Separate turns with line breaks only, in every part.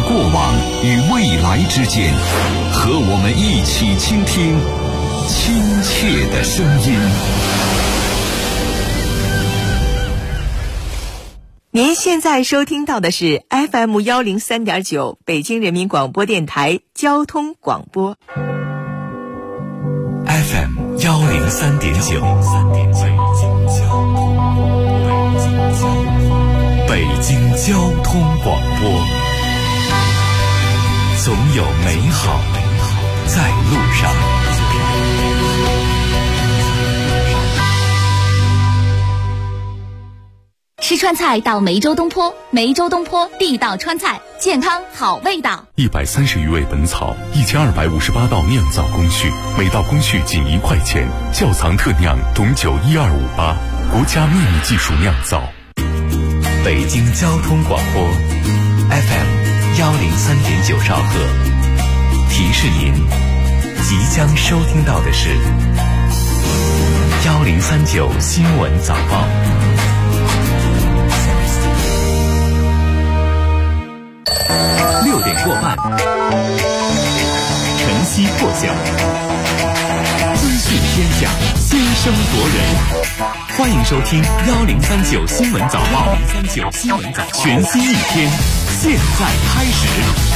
过往与未来之间，和我们一起倾听亲切的声音。
您现在收听到的是 FM 103.9北京人民广播电台交通广播。
FM 103.9，北京交通广播，总有美好在路上。
吃川菜到梅州东坡，梅州东坡地道川菜，健康好味道。
130余味本草，1258道酿造工序，每道工序仅1块钱。窖藏特酿董酒12588，国家秘密技术酿造。
北京交通广播 FM 103.9兆赫，提示您即将收听到的是1039新闻早报。6点过半，晨曦破晓，资讯天下，先声夺人。欢迎收听1039新闻早报，1039新闻早报，全新一天，现在开始。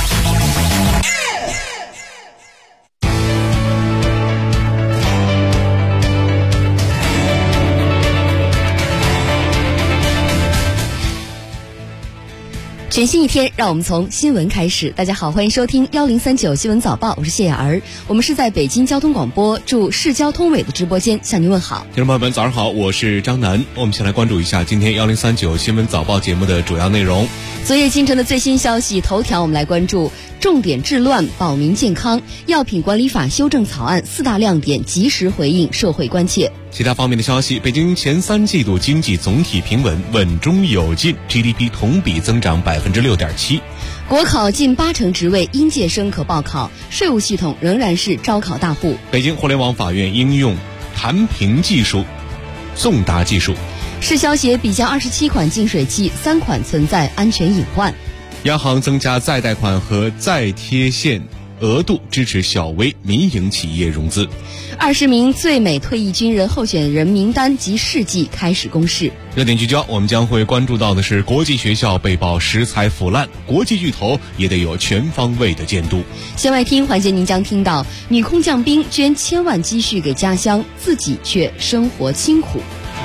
全新一天，让我们从新闻开始。大家好，欢迎收听1039新闻早报，我是谢雅儿。我们是在北京交通广播驻市交通委的直播间向您问好。
听众朋友们早上好，我是张楠。我们先来关注一下今天1039新闻早报节目的主要内容。
昨夜今晨的最新消息头条，我们来关注重点治乱保民健康，药品管理法修正草案4大亮点及时回应社会关切。
其他方面的消息，北京前3季度经济总体平稳，稳中有进， GDP 同比增长6.7%。
国考近80%职位应届生可报考，税务系统仍然是招考大户。
北京互联网法院应用弹屏技术送达技术。
市消协比较27款净水器，3款存在安全隐患。
央行增加再贷款和再贴现额度，支持小微民营企业融资。
20名最美退役军人候选人名单及事迹开始公示。
热点聚焦，我们将会关注到的是国际学校被曝食材腐烂，国际巨头也得有全方位的监督。
线外听环节，您将听到女空降兵捐1000万积蓄给家乡，自己却生活清苦。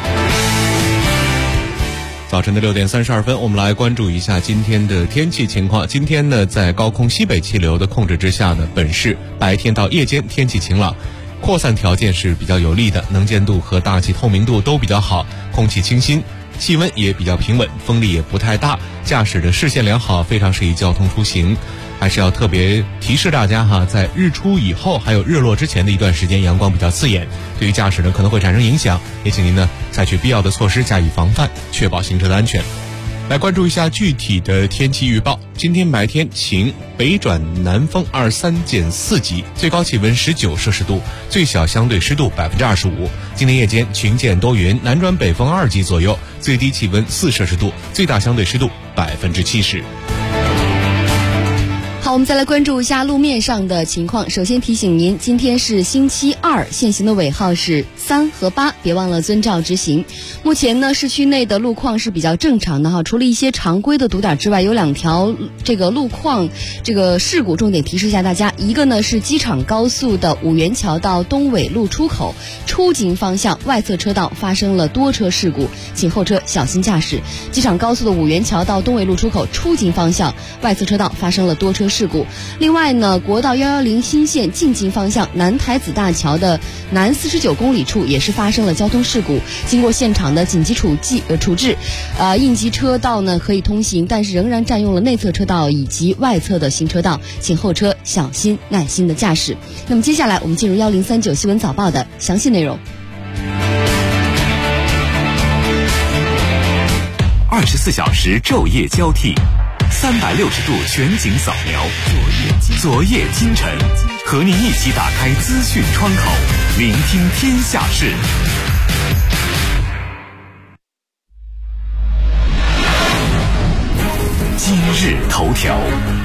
早晨的6点32分，我们来关注一下今天的天气情况。今天呢，在高空西北气流的控制之下呢，本市白天到夜间天气晴朗，扩散条件是比较有利的，能见度和大气透明度都比较好，空气清新，气温也比较平稳，风力也不太大，驾驶的视线良好，非常适宜交通出行。还是要特别提示大家哈，在日出以后还有日落之前的一段时间，阳光比较刺眼，对于驾驶呢可能会产生影响，也请您呢采取必要的措施加以防范，确保行车的安全。来关注一下具体的天气预报。今天白天晴，北转南风23减4级，最高气温19摄氏度，最小相对湿度25%。今天夜间晴见多云，南转北风2级左右，最低气温4摄氏度，最大相对湿度70%。
好，我们再来关注一下路面上的情况。首先提醒您，今天是星期二，限行的尾号是3和8，别忘了遵照执行。目前呢，市区内的路况是比较正常的哈，除了一些常规的堵点之外，有2条这个路况事故重点提示一下大家。一个呢是机场高速的五元桥到东纬路出口出京方向外侧车道发生了多车事故，请后车小心驾驶。机场高速的五元桥到东纬路出口出京方向外侧车道发生了多车事故。另外呢，国道110新线进京方向南台子大桥的南49公里处也是发生了交通事故，经过现场的紧急处置，应急车道呢可以通行，但是仍然占用了内侧车道以及外侧的行车道，请后车小心耐心的驾驶。那么接下来我们进入1039新闻早报的详细内容。
24小时昼夜交替，360度全景扫描，昨夜今晨，和您一起打开资讯窗口，聆听天下事。今日日头条。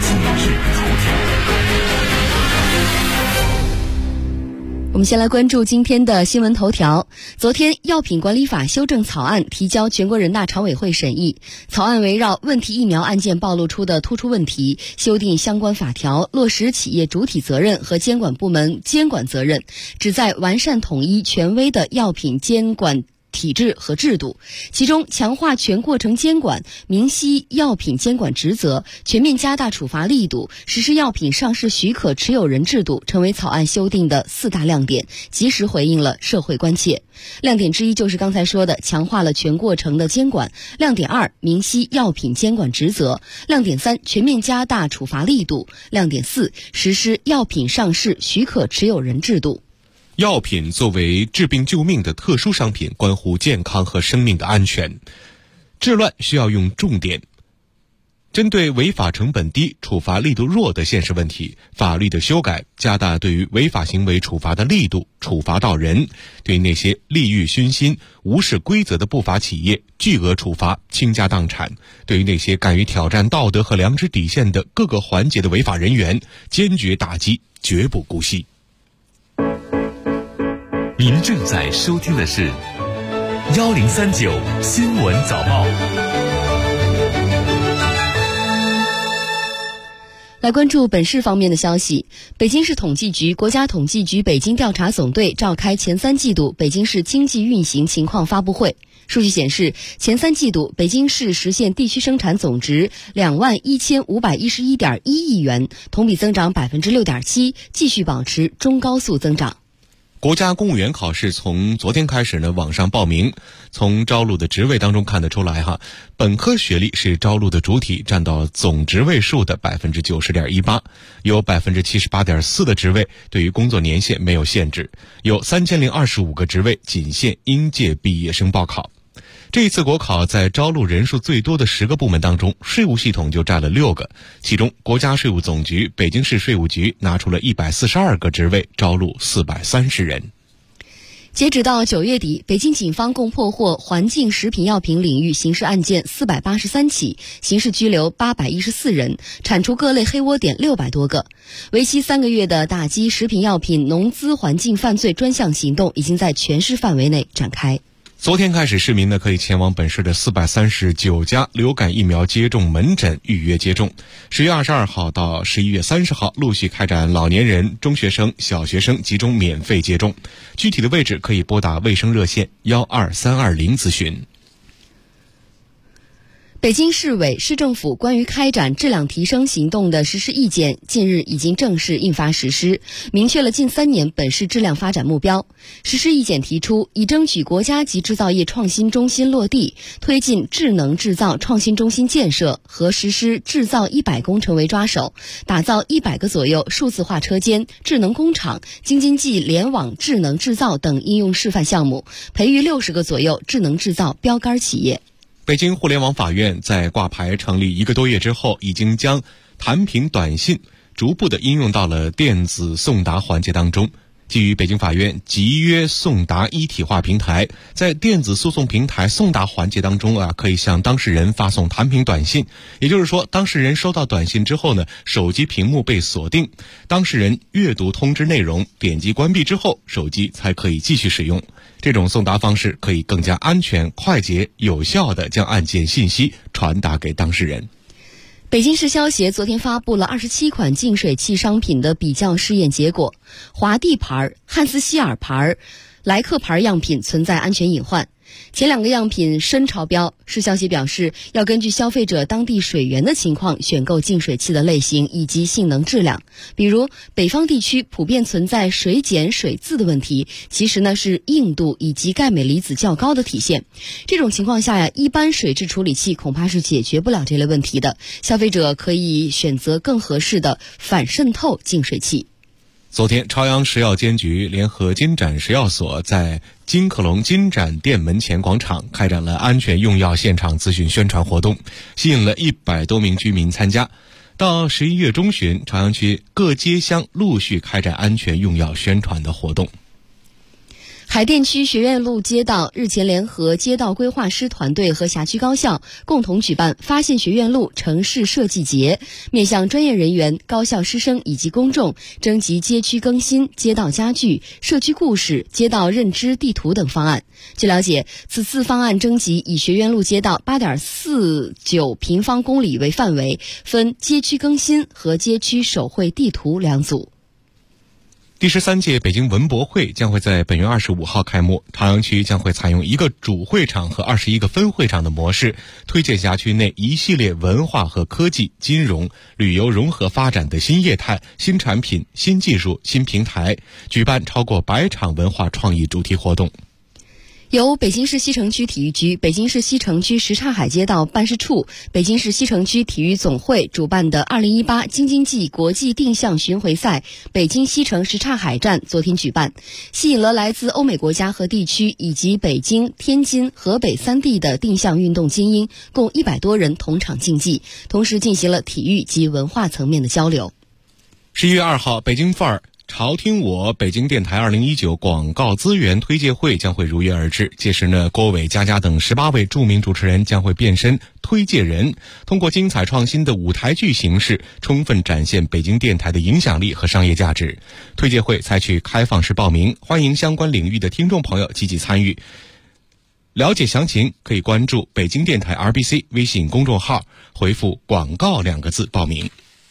我们先来关注今天的新闻头条。昨天，药品管理法修正草案提交全国人大常委会审议。草案围绕问题疫苗案件暴露出的突出问题，修订相关法条，落实企业主体责任和监管部门监管责任，旨在完善统一权威的药品监管体制和制度，其中强化全过程监管，明晰药品监管职责，全面加大处罚力度，实施药品上市许可持有人制度，成为草案修订的4大亮点，及时回应了社会关切。亮点之一就是刚才说的强化了全过程的监管。亮点2，明晰药品监管职责。亮点3，全面加大处罚力度。亮点4，实施药品上市许可持有人制度。
药品作为治病救命的特殊商品，关乎健康和生命的安全，治乱需要用重点。针对违法成本低、处罚力度弱的现实问题，法律的修改加大对于违法行为处罚的力度，处罚到人。对那些利欲熏心、无视规则的不法企业，巨额处罚，倾家荡产；对于那些敢于挑战道德和良知底线的各个环节的违法人员，坚决打击，绝不姑息。
您正在收听的是1039新闻早报。
来关注本市方面的消息。北京市统计局、国家统计局北京调查总队召开前3季度北京市经济运行情况发布会。数据显示，前3季度北京市实现地区生产总值21511.1亿元，同比增长6.7%，继续保持中高速增长。
国家公务员考试从昨天开始呢，网上报名。从招录的职位当中看得出来本科学历是招录的主体，占到总职位数的90.18%，有78.4%的职位对于工作年限没有限制，有3025个职位仅限应届毕业生报考。这一次国考在招录人数最多的10个部门当中，税务系统就占了6个，其中国家税务总局、北京市税务局拿出了142个职位，招录430人。
截止到9月底，北京警方共破获环境食品药品领域刑事案件483起，刑事拘留814人，铲除各类黑窝点600多个。为期3个月的打击食品药品农资环境犯罪专项行动已经在全市范围内展开。
昨天开始，市民呢可以前往本市的439家流感疫苗接种门诊预约接种。10月22号到11月30号陆续开展老年人、中学生、小学生集中免费接种。具体的位置可以拨打卫生热线12320咨询。
北京市委、市政府关于开展质量提升行动的实施意见近日已经正式印发实施，明确了近3年本市质量发展目标。实施意见提出，以争取国家级制造业创新中心落地，推进智能制造创新中心建设和实施制造100工程为抓手，打造100个左右数字化车间、智能工厂、京津冀联网智能制造等应用示范项目，培育60个左右智能制造标杆企业。
北京互联网法院在挂牌成立1个多月之后，已经将弹屏短信逐步的应用到了电子送达环节当中。基于北京法院集约送达一体化平台，在电子诉讼平台送达环节当中可以向当事人发送弹屏短信。也就是说，当事人收到短信之后呢，手机屏幕被锁定，当事人阅读通知内容，点击关闭之后，手机才可以继续使用。这种送达方式可以更加安全、快捷、有效地将案件信息传达给当事人。
北京市消协昨天发布了27款净水器商品的比较试验结果，华帝牌、汉斯希尔牌、莱克牌样品存在安全隐患。前2个样品深超标，市消协表示要根据消费者当地水源的情况选购净水器的类型以及性能质量。比如北方地区普遍存在水碱水渍的问题，其实呢是硬度以及钙镁离子较高的体现。这种情况下一般水质处理器恐怕是解决不了这类问题的，消费者可以选择更合适的反渗透净水器。
昨天，朝阳食药监局联合金盏食药所在金客隆金盏店门前广场开展了安全用药现场咨询宣传活动，吸引了100多名居民参加。到11月中旬，朝阳区各街乡陆续开展安全用药宣传的活动。
海淀区学院路街道日前联合街道规划师团队和辖区高校共同举办发现学院路城市设计节，面向专业人员、高校师生以及公众征集街区更新、街道家具、社区故事、街道认知地图等方案。据了解，此次方案征集以学院路街道 8.49 平方公里为范围，分街区更新和街区手绘地图两组。
第13届北京文博会将会在本月25号开幕，朝阳区将会采用一个主会场和21个分会场的模式，推介辖区内一系列文化和科技、金融、旅游融合发展的新业态、新产品、新技术、新平台，举办超过100场文化创意主题活动。
由北京市西城区体育局、北京市西城区什刹海街道办事处、北京市西城区体育总会主办的2018京津冀国际定向巡回赛北京西城什刹海站昨天举办，吸引了来自欧美国家和地区以及北京、天津、河北3地的定向运动精英，共100多人同场竞技，同时进行了体育及文化层面的交流。
11月2号，北京范儿潮听我北京电台2019广告资源推介会将会如约而至，届时呢，郭伟、佳佳等18位著名主持人将会变身推介人，通过精彩创新的舞台剧形式，充分展现北京电台的影响力和商业价值。推介会采取开放式报名，欢迎相关领域的听众朋友积极参与。了解详情可以关注北京电台 RBC 微信公众号，回复广告2个字报名。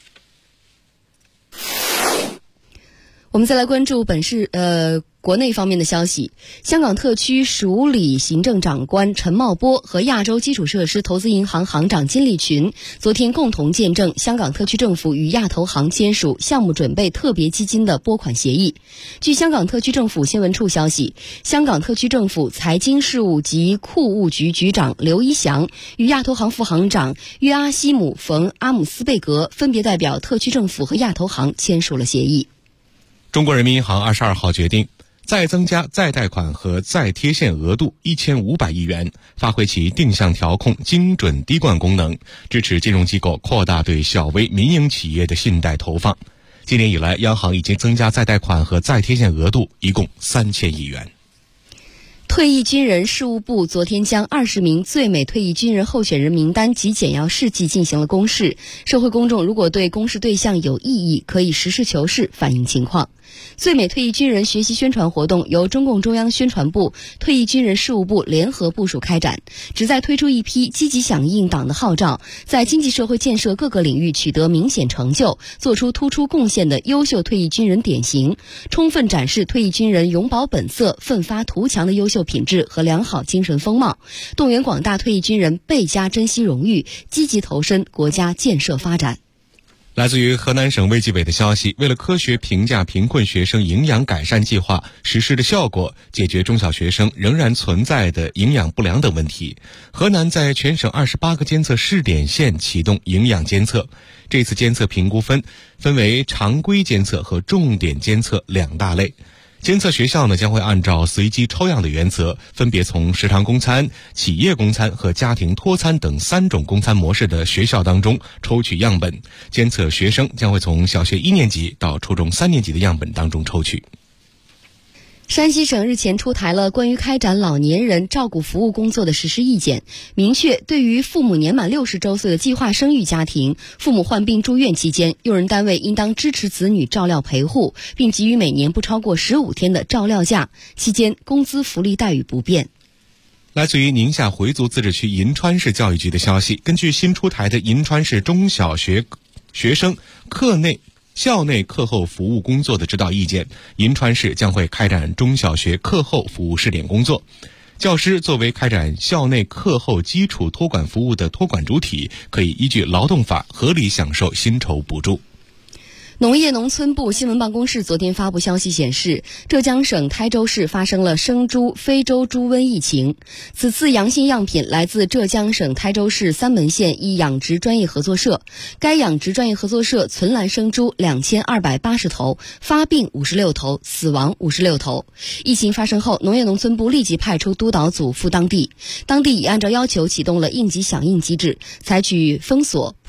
我们再来关注国内方面的消息。香港特区署理行政长官陈茂波和亚洲基础设施投资银行行长金立群昨天共同见证香港特区政府与亚投行签署项目准备特别基金的拨款协议。据香港特区政府新闻处消息，香港特区政府财经事务及库务局局长刘一祥与亚投行副行长约阿希姆·冯·阿姆斯贝格分别代表特区政府和亚投行签署了协议。
中国人民银行22号决定再增加再贷款和再贴现额度1500亿元，发挥其定向调控、精准滴灌功能，支持金融机构扩大对小微民营企业的信贷投放。今年以来，央行已经增加再贷款和再贴现额度一共3000亿元。
退役军人事务部昨天将20名最美退役军人候选人名单及简要事迹进行了公示，社会公众如果对公示对象有异议，可以实事求是反映情况。最美退役军人学习宣传活动由中共中央宣传部、退役军人事务部联合部署开展，旨在推出一批积极响应党的号召，在经济社会建设各个领域取得明显成就、做出突出贡献的优秀退役军人典型，充分展示退役军人永葆本色、奋发图强的优秀品质和良好精神风貌，动员广大退役军人倍加珍惜荣誉，积极投身国家建设发展。
来自于河南省卫计委的消息，为了科学评价贫困学生营养改善计划实施的效果，解决中小学生仍然存在的营养不良等问题，河南在全省28个监测试点县启动营养监测。这次监测评估分为常规监测和重点监测2大类。监测学校呢将会按照随机抽样的原则，分别从食堂供餐、企业供餐和家庭托餐等3种供餐模式的学校当中抽取样本。监测学生将会从小学1年级到初中3年级的样本当中抽取。
山西省日前出台了关于开展老年人照顾服务工作的实施意见，明确对于父母年满60周岁的计划生育家庭，父母患病住院期间，用人单位应当支持子女照料陪护，并给予每年不超过15天的照料假，期间工资福利待遇不变。
来自于宁夏回族自治区银川市教育局的消息，根据新出台的银川市中小学学生校内课后服务工作的指导意见，银川市将会开展中小学课后服务试点工作。教师作为开展校内课后基础托管服务的托管主体，可以依据劳动法合理享受薪酬补助。
农业农村部新闻办公室昨天发布消息显示，浙江省台州市发生了生猪非洲猪瘟疫情。此次阳性样品来自浙江省台州市三门县一养殖专业合作社，该养殖专业合作社存栏生猪2280头，发病56头，死亡56头。疫情发生后，农业农村部立即派出督导组赴当地，当地已按照要求启动了应急响应机制，采取封锁、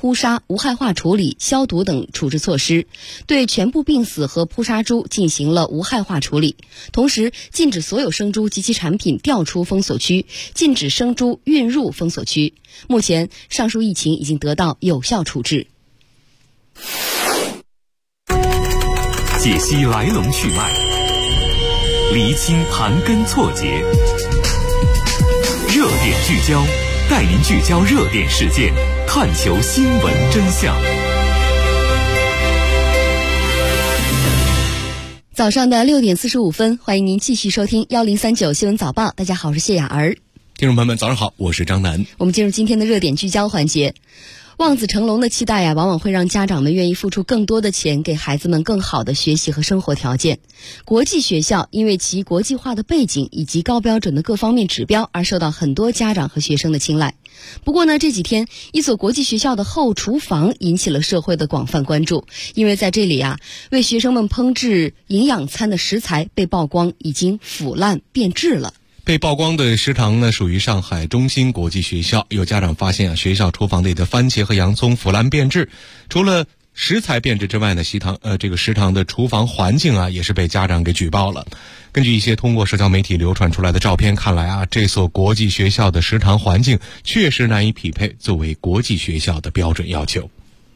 扑杀、无害化处理、消毒等处置措施，对全部病死和扑杀猪进行了无害化处理，同时禁止所有生猪及其产品调出封锁区，禁止生猪运入封锁区。目前上述疫情已经得到有效处置。
解析来龙去脉，厘清盘根错节，热点聚焦，带您聚焦热点事件，探求新闻真相。
早上的6点45分，欢迎您继续收听1039新闻早报。大家好，我是谢雅儿。
听众朋友们，早上好，我是张楠。
我们进入今天的热点聚焦环节。望子成龙的期待往往会让家长们愿意付出更多的钱，给孩子们更好的学习和生活条件。国际学校因为其国际化的背景以及高标准的各方面指标，而受到很多家长和学生的青睐。不过呢，这几天一所国际学校的后厨房引起了社会的广泛关注，因为在这里为学生们烹制营养餐的食材被曝光已经腐烂变质了。
被曝光的食堂呢，属于上海中心国际学校。有家长发现学校厨房里的番茄和洋葱腐烂变质。除了食材变质之外呢，这个食堂的厨房环境也是被家长给举报了。根据一些通过社交媒体流传出来的照片看来这所国际学校的食堂环境确实难以匹配作为国际学校的标准要求。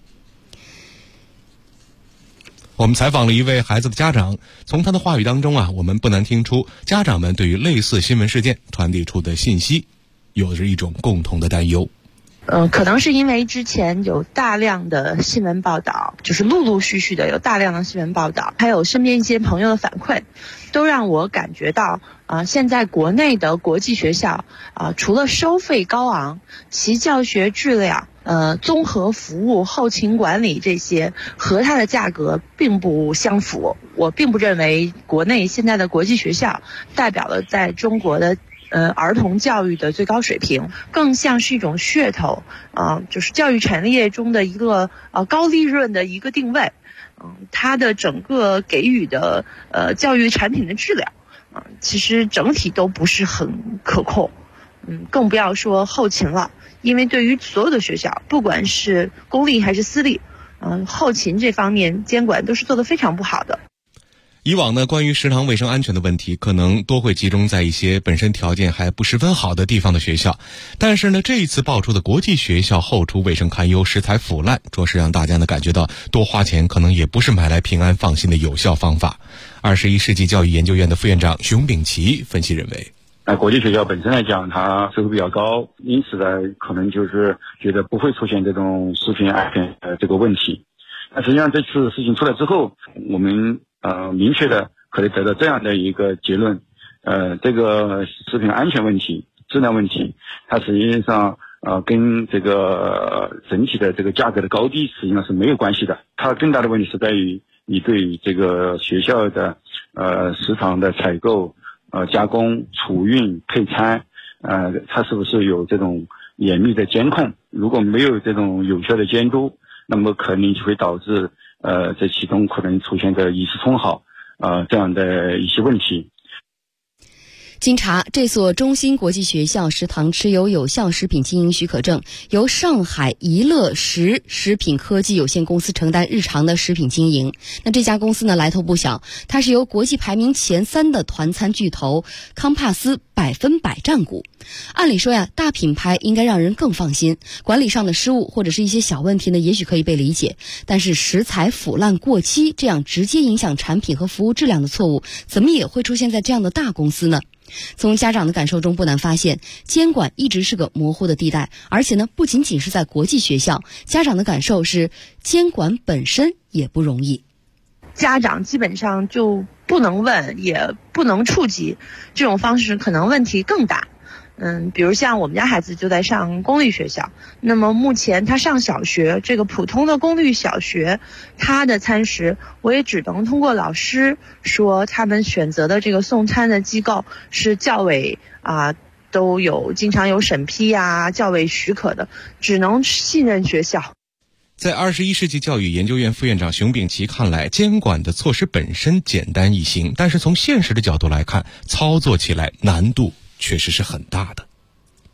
我们采访了一位孩子的家长，从他的话语当中我们不难听出家长们对于类似新闻事件传递出的信息有着一种共同的担忧。
可能是因为之前有大量的新闻报道，就是陆陆续续的有大量的新闻报道，还有身边一些朋友的反馈，都让我感觉到现在国内的国际学校除了收费高昂，其教学质量综合服务、后勤管理这些和它的价格并不相符。我并不认为国内现在的国际学校代表了在中国的儿童教育的最高水平，更像是一种噱头就是教育产业中的一个高利润的一个定位。它的整个给予的教育产品的质量其实整体都不是很可控。更不要说后勤了，因为对于所有的学校，不管是公立还是私立，后勤这方面监管都是做得非常不好的。
以往呢，关于食堂卫生安全的问题，可能多会集中在一些本身条件还不十分好的地方的学校。但是呢，这一次爆出的国际学校后厨卫生堪忧、食材腐烂，着实让大家呢感觉到多花钱可能也不是买来平安放心的有效方法。21世纪教育研究院的副院长熊秉奇分析认为，
国际学校本身来讲，它收入比较高，因此呢，可能就是觉得不会出现这种食品安全这个问题。那实际上这次事情出来之后，我们明确的可以得到这样的一个结论，这个食品安全问题、质量问题，它实际上跟这个整体的这个价格的高低实际上是没有关系的。它更大的问题是在于你对这个学校的食堂的采购、加工、储运、配餐，它是不是有这种严密的监控？如果没有这种有效的监督，那么可能就会导致在其中可能出现的以次充好这样的一些问题。
经查，这所中心国际学校食堂持有效食品经营许可证，由上海宜乐食品科技有限公司承担日常的食品经营。那这家公司呢，来头不小，它是由国际排名前3的团餐巨头康帕斯100%占股。按理说大品牌应该让人更放心，管理上的失误或者是一些小问题呢，也许可以被理解。但是食材腐烂过期这样直接影响产品和服务质量的错误，怎么也会出现在这样的大公司呢？从家长的感受中不难发现，监管一直是个模糊的地带，而且呢，不仅仅是在国际学校，家长的感受是监管本身也不容易。
家长基本上就不能问，也不能触及，这种方式可能问题更大。比如像我们家孩子就在上公立学校，那么目前他上小学，这个普通的公立小学，他的餐食我也只能通过老师说他们选择的这个送餐的机构是教委都经常有审批教委许可的，只能信任学校。
在21世纪教育研究院副院长熊秉奇看来，监管的措施本身简单易行，但是从现实的角度来看，操作起来难度确实是很大的。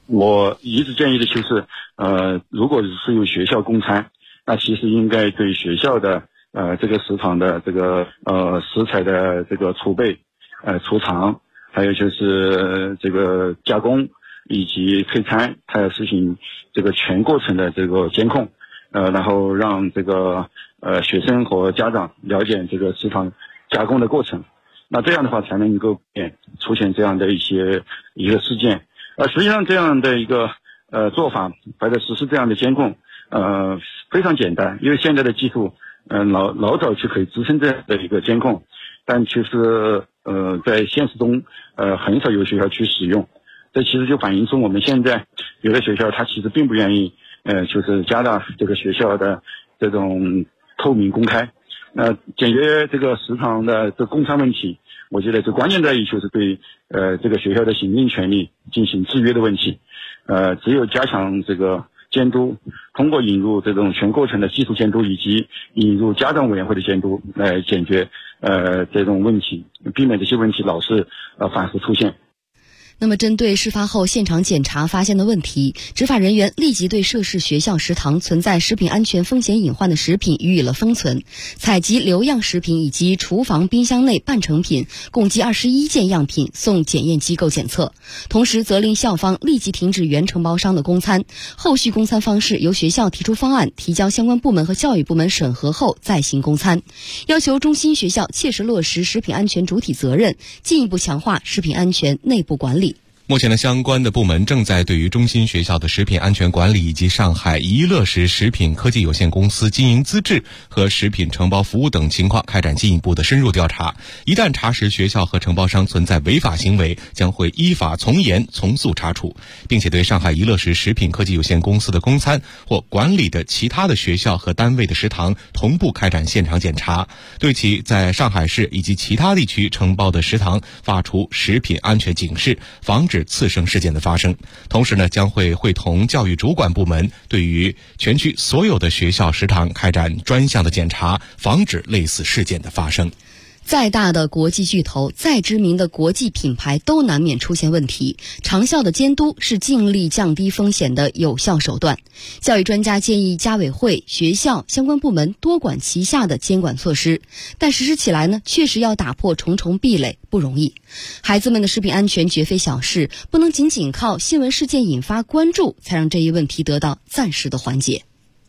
我一直建议的就是，如果是有学校供餐，那其实应该对学校的这个食堂的这个食材的这个储备、储藏，还有就是这个加工以及配餐，它要实行这个全过程的这个监控，然后让这个学生和家长了解这个食堂加工的过程，那这样的话才能够出现这样的一个事件。实际上这样的一个做法或者实施这样的监控非常简单，因为现在的技术老早就可以支撑这样的一个监控，但其实在现实中很少有学校去使用，这其实就反映出我们现在有的学校它其实并不愿意就是加大这个学校的这种透明公开。解决这个食堂的这供餐问题，我觉得这关键在于就是对这个学校的行政权力进行制约的问题。只有加强这个监督，通过引入这种全过程的技术监督，以及引入家长委员会的监督来解决这种问题，避免这些问题老是反复出现。
那么针对事发后现场检查发现的问题，执法人员立即对涉事学校食堂存在食品安全风险隐患的食品予以了封存，采集留样食品以及厨房冰箱内半成品共计21件样品送检验机构检测，同时责令校方立即停止原承包商的供餐，后续供餐方式由学校提出方案，提交相关部门和教育部门审核后再行供餐，要求中心学校切实落实食品安全主体责任，进一步强化食品安全内部管理。
目前呢，相关的部门正在对于中心学校的食品安全管理以及上海宜乐食食品科技有限公司经营资质和食品承包服务等情况开展进一步的深入调查。一旦查实学校和承包商存在违法行为，将会依法从严从速查处，并且对上海宜乐食食品科技有限公司的供餐或管理的其他的学校和单位的食堂同步开展现场检查，对其在上海市以及其他地区承包的食堂发出食品安全警示，防止次生事件的发生。同时呢，将会会同教育主管部门对于全区所有的学校食堂开展专项的检查，防止类似事件的发生。
再大的国际巨头，再知名的国际品牌都难免出现问题，长效的监督是尽力降低风险的有效手段。教育专家建议家委会、学校相关部门多管齐下的监管措施，但实施起来呢，确实要打破重重壁垒，不容易。孩子们的食品安全绝非小事，不能仅仅靠新闻事件引发关注，才让这一问题得到暂时的缓解。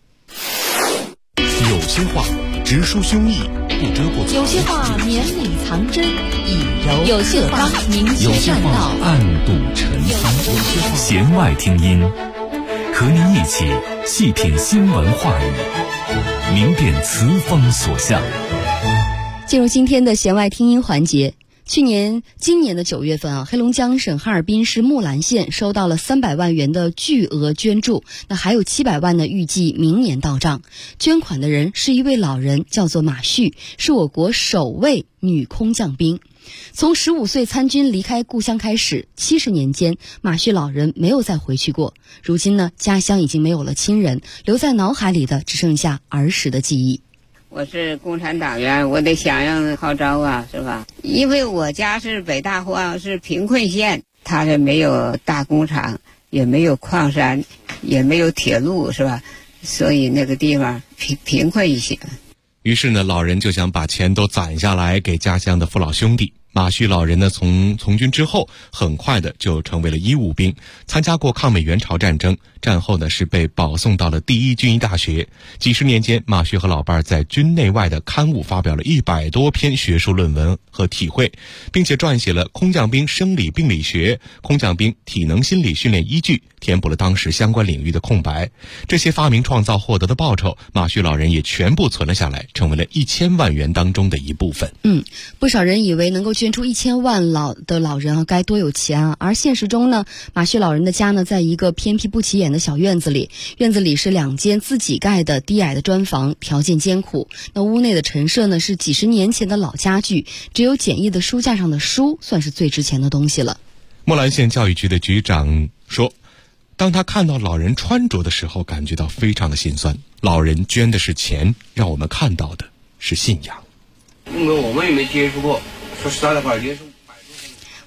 有些话直抒胸臆，不遮不藏；
有些话绵里藏针，以柔
有些话
明
有些话暗度陈仓。弦外听音，和您一起细品新闻话语，明辨词风所向。
进入今天的弦外听音环节。今年的9月份黑龙江省哈尔滨市木兰县收到了300万元的巨额捐助，那还有700万呢，预计明年到账。捐款的人是一位老人，叫做马旭，是我国首位女空降兵。从15岁参军离开故乡开始，70年间，马旭老人没有再回去过。如今呢，家乡已经没有了亲人，留在脑海里的只剩下儿时的记忆。
我是共产党员，我得响应号召啊，是吧？因为我家是北大荒，是贫困县，它是没有大工厂，也没有矿山，也没有铁路，是吧？所以那个地方贫困一些。
于是呢，老人就想把钱都攒下来给家乡的父老兄弟。马旭老人呢，从军之后，很快的就成为了医务兵，参加过抗美援朝战争。战后呢，是被保送到了第一军医大学。几十年间，马旭和老伴儿在军内外的刊物发表了100多篇学术论文和体会，并且撰写了《空降兵生理病理学》《空降兵体能心理训练依据》，填补了当时相关领域的空白。这些发明创造获得的报酬，马旭老人也全部存了下来，成为了1000万元当中的一部分。
不少人以为能够捐出1000万的老人该多有钱啊！而现实中呢，马旭老人的家呢，在一个偏僻不起眼的小院子里，院子里是2间自己盖的低矮的砖房，条件艰苦。那屋内的陈设呢，是几十年前的老家具，只有简易的书架上的书算是最值钱的东西了。
木兰县教育局的局长说，当他看到老人穿着的时候，感觉到非常的心酸。老人捐的是钱，让我们看到的是信仰。
因为我们也没接触过，说实在的话，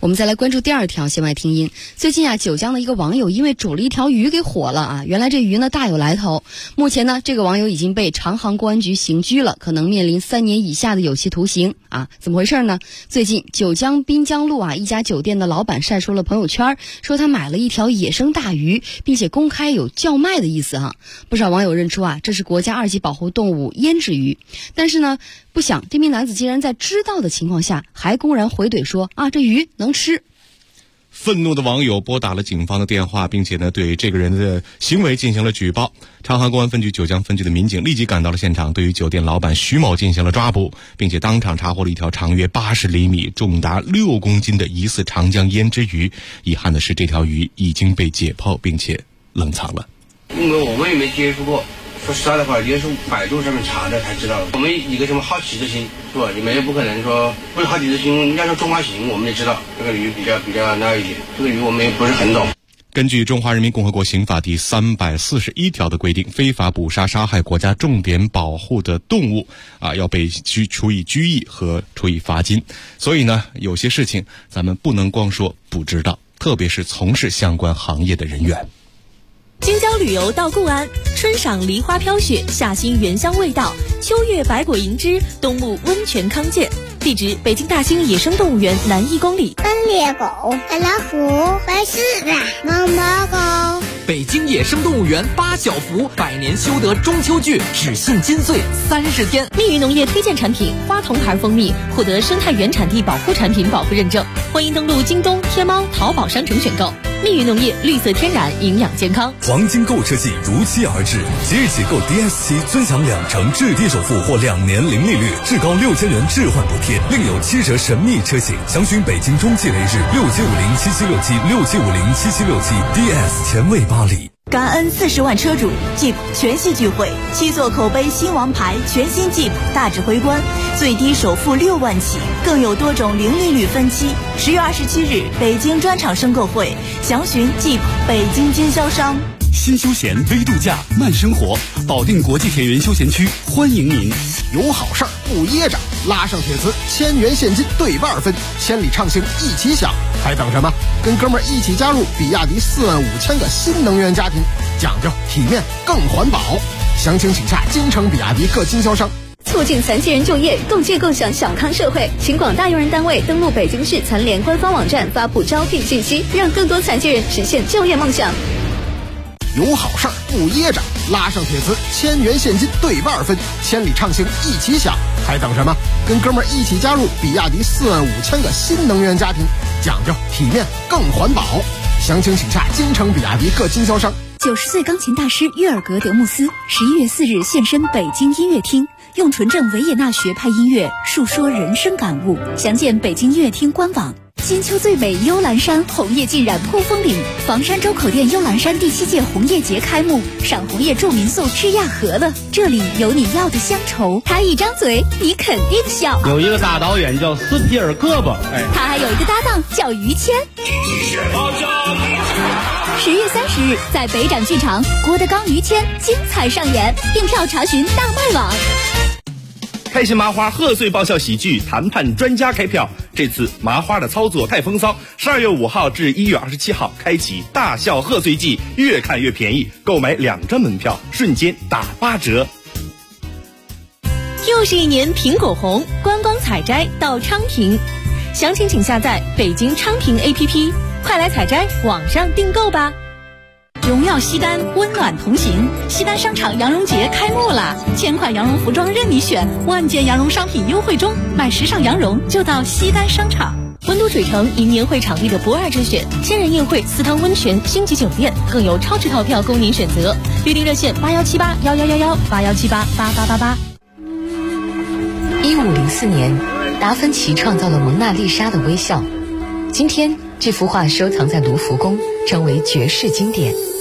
我们再来关注第二条线外听音。最近啊，九江的一个网友因为煮了一条鱼给火了啊。原来这鱼呢大有来头，目前呢这个网友已经被长杭公安局刑拘了，可能面临3年以下的有期徒刑啊。怎么回事呢？最近九江滨江路啊一家酒店的老板晒出了朋友圈，说他买了一条野生大鱼，并且公开有叫卖的意思哈。不少网友认出啊这是国家2级保护动物胭脂鱼，但是呢不想这名男子竟然在知道的情况下还公然回怼说啊这鱼能吃。
愤怒的网友拨打了警方的电话，并且呢对这个人的行为进行了举报。长杭公安分局九江分局的民警立即赶到了现场，对于酒店老板徐某进行了抓捕，并且当场查获了一条长约80厘米、重达6公斤的疑似长江胭脂鱼。遗憾的是，这条鱼已经被解剖并且冷藏了。
因为我们也没接触过，说实在的话，也是百度上面查的才知道的。我们一个什么好奇之心，是吧？你们也不可能说不是好奇之心，人家说中华鲟，我们也知道这个鱼比较那一点，这个鱼我们也不是很懂。
根据《中华人民共和国刑法》第341条的规定，非法捕杀杀害国家重点保护的动物要被处以拘役和处以罚金。所以呢，有些事情咱们不能光说不知道，特别是从事相关行业的人员。
京郊旅游到固安，春赏梨花飘雪，夏欣原香味道，秋月百果盈枝，冬沐温泉康健。地址：北京大兴野生动物园南1公里。
斑鬣狗、白老虎、白狮子、毛毛狗。
北京野生动物园8小福100年修得中秋剧，只限金穗30天。
蜜语农业推荐产品花童牌蜂蜜获得生态原产地保护产品保护认证，欢迎登录京东、天猫、淘宝商城选购。蜜语农业，绿色天然，营养健康。
黄金购车季如期而至，即日起购 DS7尊享2成置低首付或2年零利率，至高6000元置换补贴，另有7折神秘车型。详询北京中汽雷士6750776767507767 DS 前卫巴黎。
感恩40万车主 Jeep 全系聚会，7座口碑新王牌全新 Jeep 大指挥官，最低首付6万起，更有多种零利率分期。10月27日北京专场申购会，详询 Jeep 北京经销商。
新休闲微度假慢生活，保定国际田园休闲区欢迎您。
有好事儿不噎着，拉上铁磁1000元现金兑2分，千里畅行一起享，还等什么？跟哥们儿一起加入比亚迪45000个新能源家庭，讲究体面更环保。详情请洽京城比亚迪各经销商。
促进残疾人就业，共建共享小康社会，请广大用人单位登录北京市残联官方网站发布招聘信息，让更多残疾人实现就业梦想。
有好事儿不噎着，拉上铁磁1000元现金兑2分，千里畅行一起享，还等什么？跟哥们儿一起加入比亚迪45000个新能源家庭，讲究体面更环保。详情请洽京城比亚迪各经销商。
90岁钢琴大师约尔格德穆斯11月4日现身北京音乐厅，用纯正维也纳学派音乐述说人生感悟。详见北京音乐厅官网。金秋最美幽兰山，红叶浸染扑风岭。房山周口店幽兰山第7届红叶节开幕，赏红叶助民宿吃亚河了。这里有你要的乡愁，他一张嘴你肯定笑。
有一个大导演叫斯皮尔胳膊，
他还有一个搭档叫于谦。10月30日在北展剧场，郭德纲、于谦精彩上演，订票查询大麦网。
开心麻花贺岁爆笑喜剧谈判专家开票，这次麻花的操作太风骚，12月5号至1月27号开启大笑贺岁季，越看越便宜，购买2张门票瞬间打8折。
又是一年苹果红，观光采摘到昌平，详情请下载北京昌平 APP， 快来采摘，网上订购吧。荣耀西单，温暖同行。西单商场羊绒节开幕啦！1000款羊绒服装任你选，万件羊绒商品优惠中，买时尚羊绒就到西单商场。温都水城迎年会场地的不二之选，千人宴会、4汤温泉、星级酒店，更有超值套票供您选择。预订热线817811118178888888。
1504年，达芬奇创造了蒙娜丽莎的微笑。今天，这幅画收藏在卢浮宫，成为绝世经典。